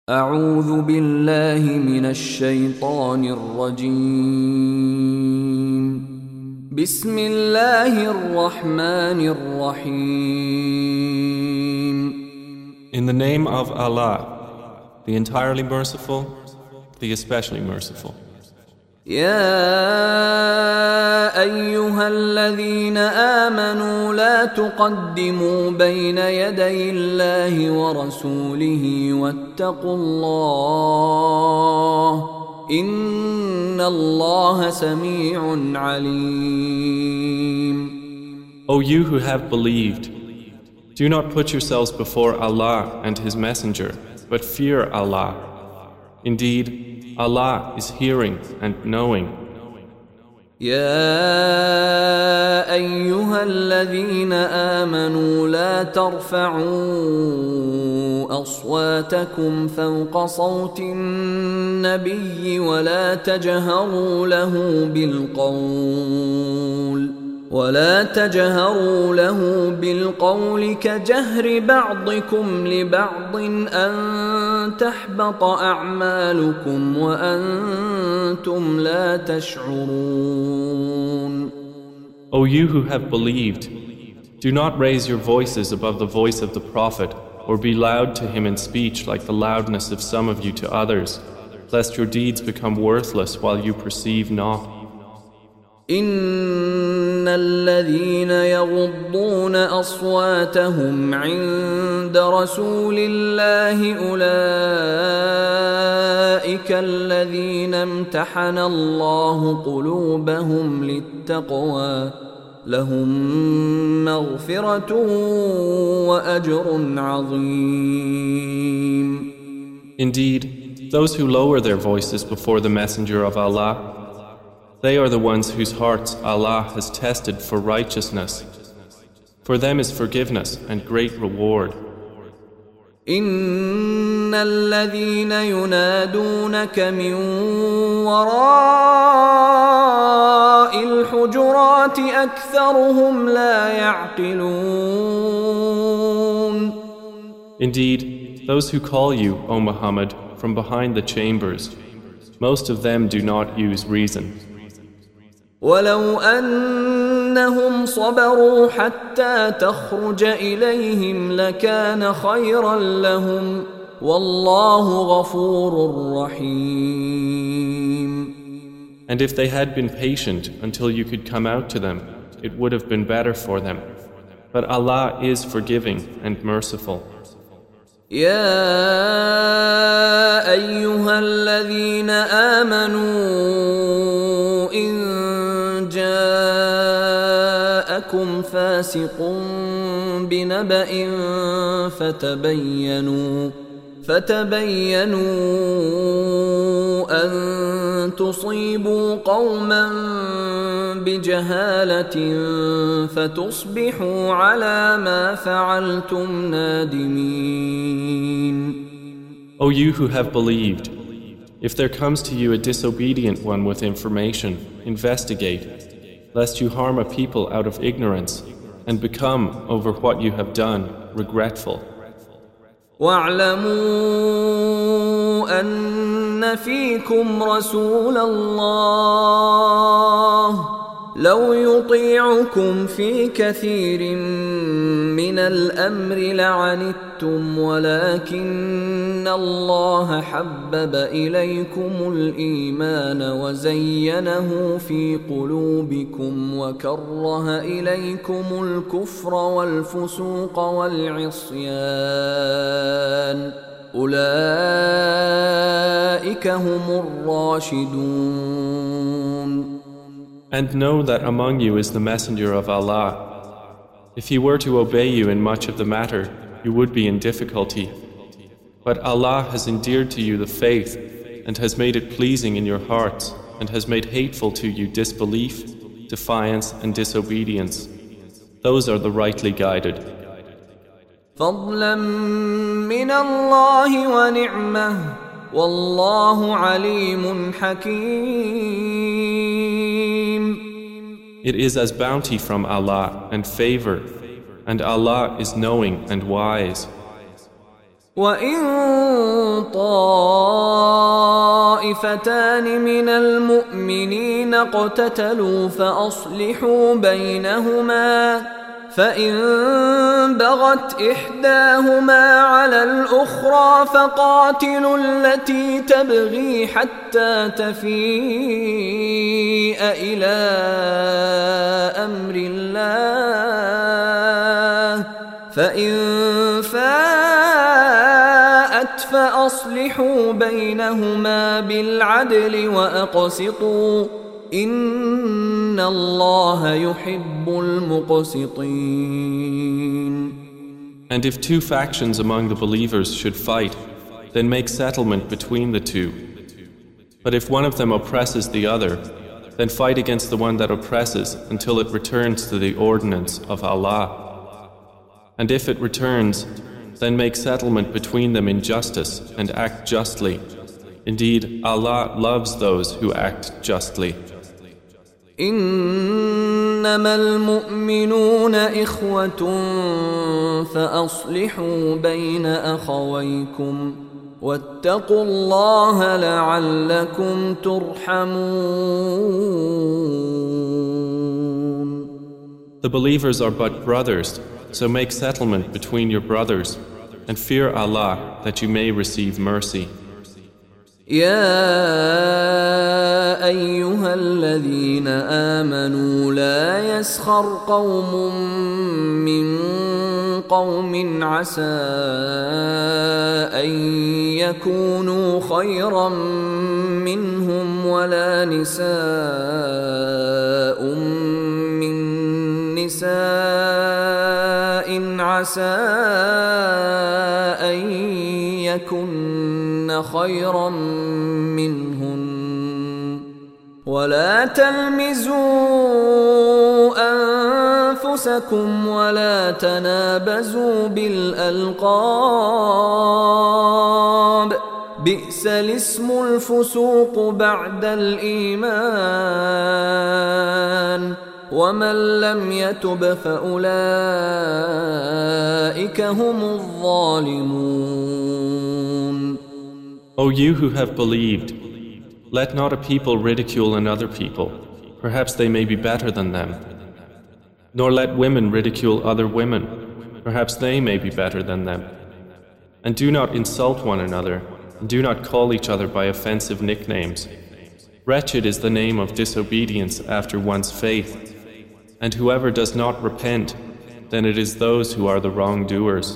أعوذ بالله من الشيطان الرجيم. بسم الله الرحمن الرحيم. In the name of Allah, the entirely merciful, the especially merciful. يا أيها الذين آمنوا لا تقدموا بين يدي الله ورسوله واتقوا الله إن الله سميع عليم. O you who have believed, do not put yourselves before Allah and His Messenger, but fear Allah. Indeed, Allah is hearing and knowing. يا أيها الذين آمنوا لا ترفعوا أصواتكم فوق صوت النبي ولا تجهروا له بالقول كجهر بعضكم لبعض أن تحبط أعمالكم وأنتم لا تشعرون. O you who have believed, do not raise your voices above the voice of the Prophet or be loud to him in speech like the loudness of some of you to others, lest your deeds become worthless while you perceive not. إن الذين يغضون أصواتهم عند رسول الله أولئك الذين امتحن الله قلوبهم للتقوى لهم مغفرة وأجر عظيم. Indeed, those who lower their voices before the Messenger of Allah, they are the ones whose hearts Allah has tested for righteousness. For them is forgiveness and great reward. إن الذين ينادونك من وراء الحجرات أكثرهم لا يعقلون. Indeed, those who call you, O Muhammad, from behind the chambers, most of them do not use reason. ولو أنهم صبروا حتى تخرج إليهم لكان خيرا لهم والله غفور رحيم. And if they had been patient until you could come out to them, it would have been better for them. But Allah is forgiving and merciful. يا أيها الذين آمنوا إن جاءكم فاسق بنبأ فتبينوا أن تصيبوا قوما بجهالة فتصبحوا على ما فعلتم نادمين. O you who have believed, if there comes to you a disobedient one with information, investigate, lest you harm a people out of ignorance and become, over what you have done, regretful. واعلموا أن فيكم رسول الله لو يطيعكم في كثير من الأمر لعنتم ولكن الله حبب إليكم الإيمان وزينه في قلوبكم وكره إليكم الكفر والفسوق والعصيان أولئك هم الراشدون. And know that among you is the Messenger of Allah. If he were to obey you in much of the matter, you would be in difficulty. But Allah has endeared to you the faith and has made it pleasing in your hearts and has made hateful to you disbelief, defiance and disobedience. Those are the rightly guided. فضلا من الله ونعمة والله عليم حكيم. It is as bounty from Allah and favor, and Allah is knowing and wise. وإن طائفتان من المؤمنين اقتتلوا فأصلحوا بينهما فإن بغت إحداهما على الأخرى فقاتلوا التي تبغي حتى تفيء إلى أمر الله فإن فاءت فأصلحوا بينهما بالعدل وأقسطوا إن الله يحب المقسطين. And if two factions among the believers should fight, then make settlement between the two. But if one of them oppresses the other, then fight against the one that oppresses until it returns to the ordinance of Allah. And if it returns, then make settlement between them in justice and act justly. Indeed, Allah loves those who act justly. إنما المؤمنون إخوة فأصلحوا بين أخويكم واتقوا الله لعلكم ترحمون. The believers are but brothers, so make settlement between your brothers and fear Allah that you may receive mercy. يا أيها الذين آمنوا لا يسخر قوم من قوم عسى أن يكونوا خيرا منهم ولا نساء من نساء عسى أن يكن خيرا منهن ولا تلمزوا أنفسكم ولا تنابزوا بالألقاب بئس الاسم الفسوق بعد الإيمان ومن لم يتب فأولئك هم الظالمون. O you who have believed, let not a people ridicule another people, perhaps they may be better than them. Nor let women ridicule other women, perhaps they may be better than them. And do not insult one another, and do not call each other by offensive nicknames. Wretched is the name of disobedience after one's faith, and whoever does not repent, then it is those who are the wrongdoers.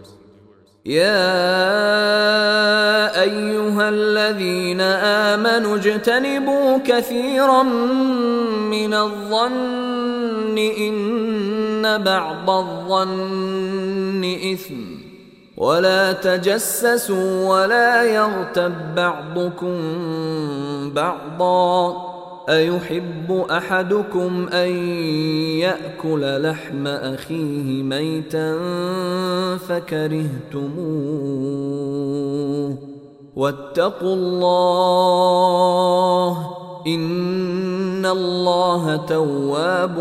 يا أيها الذين آمنوا اجتنبوا كثيرا من الظن إن بعض الظن إثم ولا تجسسوا ولا يغتب بعضكم بعضا أيحب أحدكم أن يأكل لحم أخيه ميتا فكرهتموه واتقوا الله إن الله تواب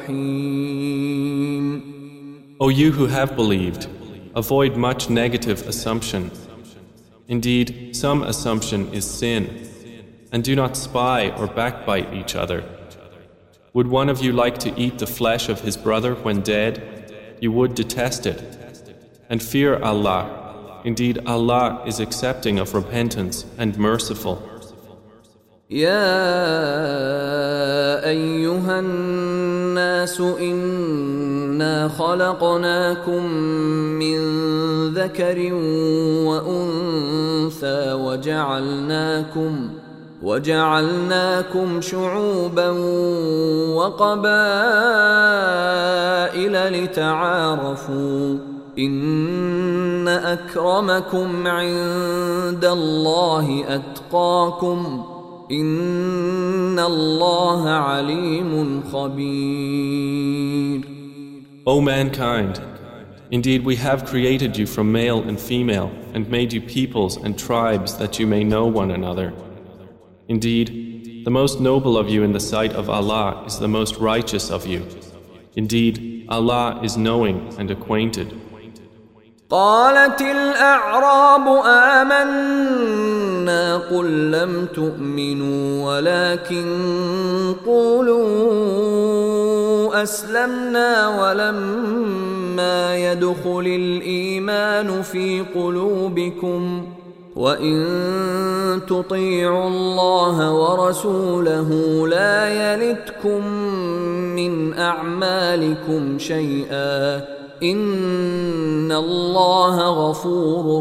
رحيم. O you who have believed, avoid much negative assumption. Indeed, some assumption is sin. And do not spy or backbite each other. Would one of you like to eat the flesh of his brother when dead? You would detest it. And fear Allah. Indeed, Allah is accepting of repentance and merciful. يا أيها الناس إنا خلقناكم من ذكر وأنثى وجعلناكم شعوبا وقبائل لتعارفوا إن أكرمكم عند الله أتقاكم إن الله عليم خبير. O mankind, indeed we have created you from male and female and made you peoples and tribes that you may know one another. Indeed, the most noble of you in the sight of Allah is the most righteous of you. Indeed, Allah is knowing and acquainted. قالت الأعراب آمنا قل لم تؤمنوا ولكن قولوا أسلمنا ولما يدخل الإيمان في قلوبكم وإن تطيعوا الله ورسوله لا يلتكم من أعمالكم شيئا إن الله غفور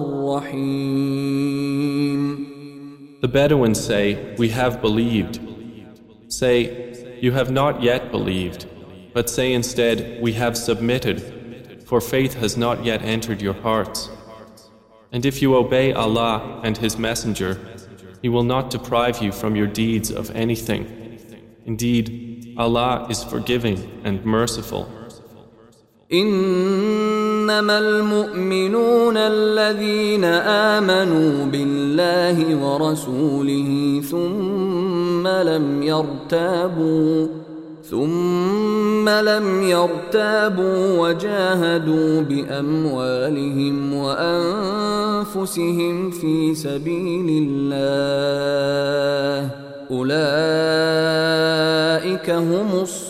رحيم. The Bedouins say, "We have believed." Say, "You have not yet believed," but say instead, "We have submitted," for faith has not yet entered your hearts. And if you obey Allah and His Messenger, He will not deprive you from your deeds of anything. Indeed, Allah is forgiving and merciful. إنما المؤمنون الذين آمنوا بالله ورسوله ثم لم يرتابوا وجاهدوا بأموالهم وأنفسهم في سبيل الله أولئك هم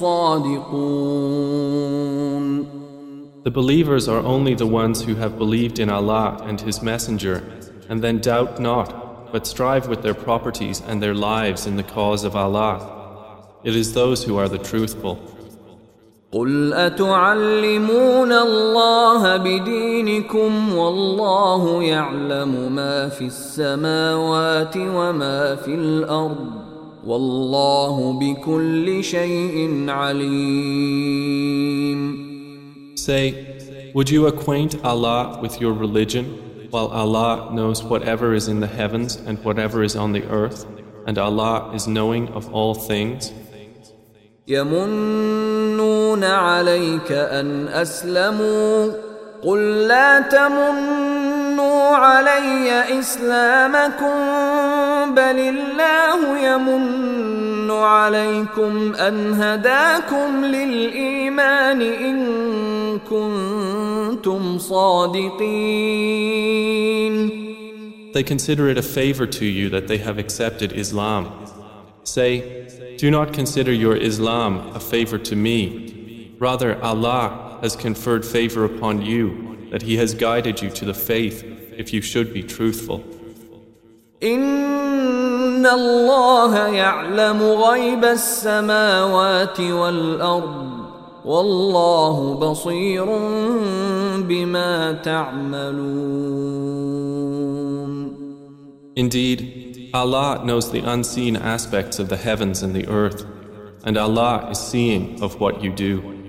الصادقون. The believers are only the ones who have believed in Allah and His Messenger and then doubt not, but strive with their properties and their lives in the cause of Allah. It is those who are the truthful. قل أتعلمون الله بدينكم والله يعلم ما في السماوات وما في الأرض والله بكل شيء عليم. Say, would you acquaint Allah with your religion while Allah knows whatever is in the heavens and whatever is on the earth, and Allah is knowing of all things? يمنون عليك أن أسلموا قل لا تمنوا علي إسلامكم بل الله يمن عليكم أن هداكم للإيمان إن كنتم صادقين. They consider it a favor to you that they have accepted Islam. Say, do not consider your Islam a favor to me. Rather, Allah has conferred favor upon you, that He has guided you to the faith, if you should be truthful. إن الله يعلم غيب السماوات والأرض والله بصير بما تعملون. Indeed, Allah knows the unseen aspects of the heavens and the earth, and Allah is seeing of what you do.